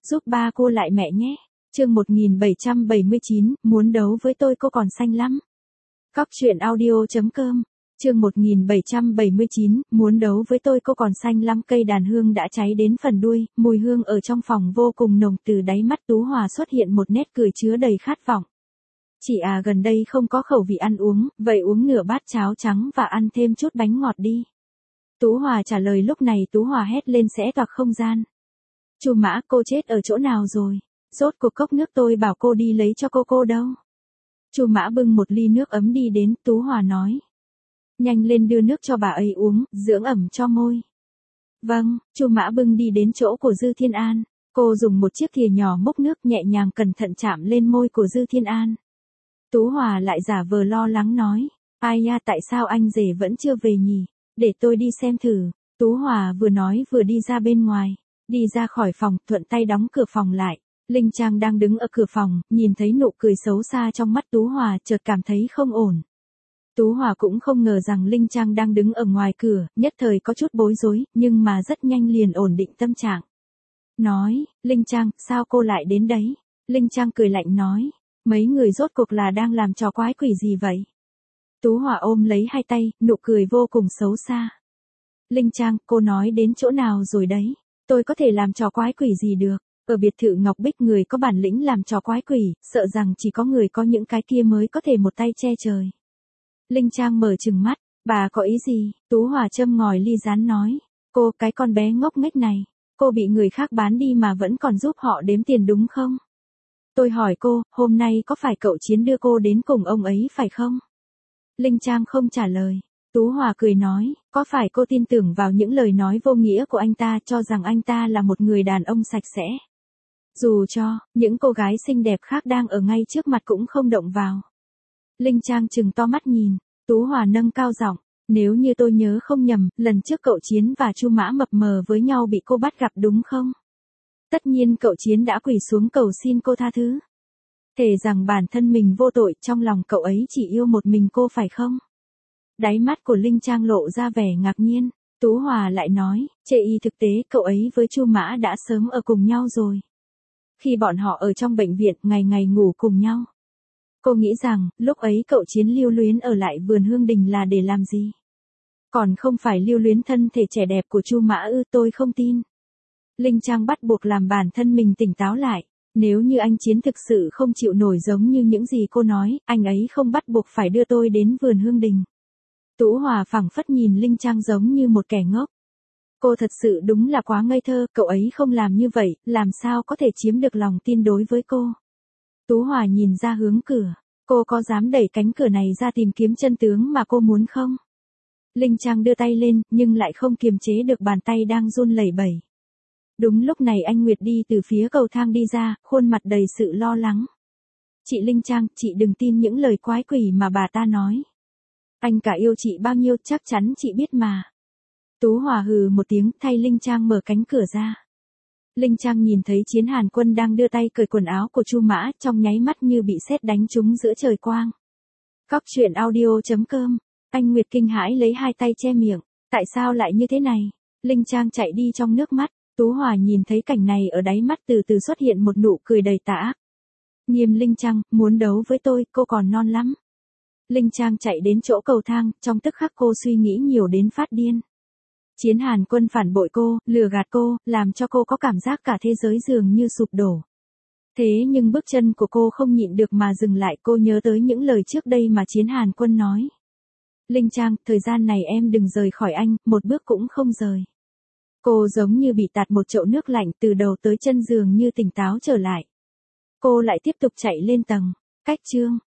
giúp ba cô lại mẹ nhé. Chương 1779, muốn đấu với tôi cô còn xanh lắm. Cóc truyện audio.com. Chương 1779, muốn đấu với tôi cô còn xanh lắm. Cây đàn hương đã cháy đến phần đuôi, mùi hương ở trong phòng vô cùng nồng. Từ đáy mắt Tú Hòa xuất hiện một nét cười chứa đầy khát vọng. Chị gần đây không có khẩu vị ăn uống, vậy uống nửa bát cháo trắng và ăn thêm chút bánh ngọt đi. Tú Hòa trả lời. Lúc này Tú Hòa hét lên xé toạc không gian. Chu Mã, cô chết ở chỗ nào rồi? Rốt cuộc cốc nước tôi bảo cô đi lấy cho cô đâu? Chu Mã bưng một ly nước ấm đi đến. Tú Hòa nói. Nhanh lên đưa nước cho bà ấy uống, dưỡng ẩm cho môi. Vâng. Chu Mã bưng đi đến chỗ của Dư Thiên An. Cô dùng một chiếc thìa nhỏ múc nước nhẹ nhàng cẩn thận chạm lên môi của Dư Thiên An. Tú Hòa lại giả vờ lo lắng nói. Ai nha, tại sao anh rể vẫn chưa về nhỉ? Để tôi đi xem thử. Tú Hòa vừa nói vừa đi ra bên ngoài. Đi ra khỏi phòng, thuận tay đóng cửa phòng lại. Linh Trang đang đứng ở cửa phòng, nhìn thấy nụ cười xấu xa trong mắt Tú Hòa, chợt cảm thấy không ổn. Tú Hòa cũng không ngờ rằng Linh Trang đang đứng ở ngoài cửa, nhất thời có chút bối rối, nhưng mà rất nhanh liền ổn định tâm trạng. Nói, Linh Trang, sao cô lại đến đấy? Linh Trang cười lạnh nói, mấy người rốt cuộc là đang làm trò quái quỷ gì vậy? Tú Hòa ôm lấy hai tay, nụ cười vô cùng xấu xa. Linh Trang, cô nói đến chỗ nào rồi đấy? Tôi có thể làm trò quái quỷ gì được? Ở biệt thự Ngọc Bích người có bản lĩnh làm trò quái quỷ, sợ rằng chỉ có người có những cái kia mới có thể một tay che trời. Linh Trang mở trừng mắt, bà có ý gì? Tú Hòa châm ngòi ly rán nói, cô, cái con bé ngốc nghếch này, cô bị người khác bán đi mà vẫn còn giúp họ đếm tiền đúng không? Tôi hỏi cô, hôm nay có phải cậu Chiến đưa cô đến cùng ông ấy phải không? Linh Trang không trả lời. Tú Hòa cười nói, có phải cô tin tưởng vào những lời nói vô nghĩa của anh ta, cho rằng anh ta là một người đàn ông sạch sẽ? Dù cho, những cô gái xinh đẹp khác đang ở ngay trước mặt cũng không động vào. Linh Trang trừng to mắt nhìn. Tú Hòa nâng cao giọng, nếu như tôi nhớ không nhầm, lần trước cậu Chiến và Chu Mã mập mờ với nhau bị cô bắt gặp đúng không? Tất nhiên cậu Chiến đã quỳ xuống cầu xin cô tha thứ. Thề rằng bản thân mình vô tội, trong lòng cậu ấy chỉ yêu một mình cô phải không? Đáy mắt của Linh Trang lộ ra vẻ ngạc nhiên. Tú Hòa lại nói, chê y thực tế cậu ấy với Chu Mã đã sớm ở cùng nhau rồi. Khi bọn họ ở trong bệnh viện, ngày ngày ngủ cùng nhau. Cô nghĩ rằng, lúc ấy cậu Chiến lưu luyến ở lại vườn Hương Đình là để làm gì? Còn không phải lưu luyến thân thể trẻ đẹp của Chu Mã ư? Tôi không tin. Linh Trang bắt buộc làm bản thân mình tỉnh táo lại. Nếu như anh Chiến thực sự không chịu nổi giống như những gì cô nói, anh ấy không bắt buộc phải đưa tôi đến vườn Hương Đình. Tú Hòa phảng phất nhìn Linh Trang giống như một kẻ ngốc. Cô thật sự đúng là quá ngây thơ, cậu ấy không làm như vậy, làm sao có thể chiếm được lòng tin đối với cô. Tú Hòa nhìn ra hướng cửa, cô có dám đẩy cánh cửa này ra tìm kiếm chân tướng mà cô muốn không? Linh Trang đưa tay lên, nhưng lại không kiềm chế được bàn tay đang run lẩy bẩy. Đúng lúc này anh Nguyệt đi từ phía cầu thang đi ra, khuôn mặt đầy sự lo lắng. Chị Linh Trang, chị đừng tin những lời quái quỷ mà bà ta nói. Anh cả yêu chị bao nhiêu chắc chắn chị biết mà. Tú Hòa hừ một tiếng, thay Linh Trang mở cánh cửa ra. Linh Trang nhìn thấy Chiến Hàn Quân đang đưa tay cởi quần áo của Chu Mã, trong nháy mắt như bị sét đánh trúng giữa trời quang. Cóc truyện audio.com. Anh Nguyệt kinh hãi lấy hai tay che miệng. Tại sao lại như thế này? Linh Trang chạy đi trong nước mắt. Tú Hòa nhìn thấy cảnh này ở đáy mắt từ từ xuất hiện một nụ cười đầy tà ác. Nghiêm Linh Trang, muốn đấu với tôi, cô còn non lắm. Linh Trang chạy đến chỗ cầu thang, trong tức khắc cô suy nghĩ nhiều đến phát điên. Chiến Hàn Quân phản bội cô, lừa gạt cô, làm cho cô có cảm giác cả thế giới dường như sụp đổ. Thế nhưng bước chân của cô không nhịn được mà dừng lại, cô nhớ tới những lời trước đây mà Chiến Hàn Quân nói. Linh Trang, thời gian này em đừng rời khỏi anh, một bước cũng không rời. Cô giống như bị tạt một chậu nước lạnh, từ đầu tới chân dường như tỉnh táo trở lại. Cô lại tiếp tục chạy lên tầng. Cách chương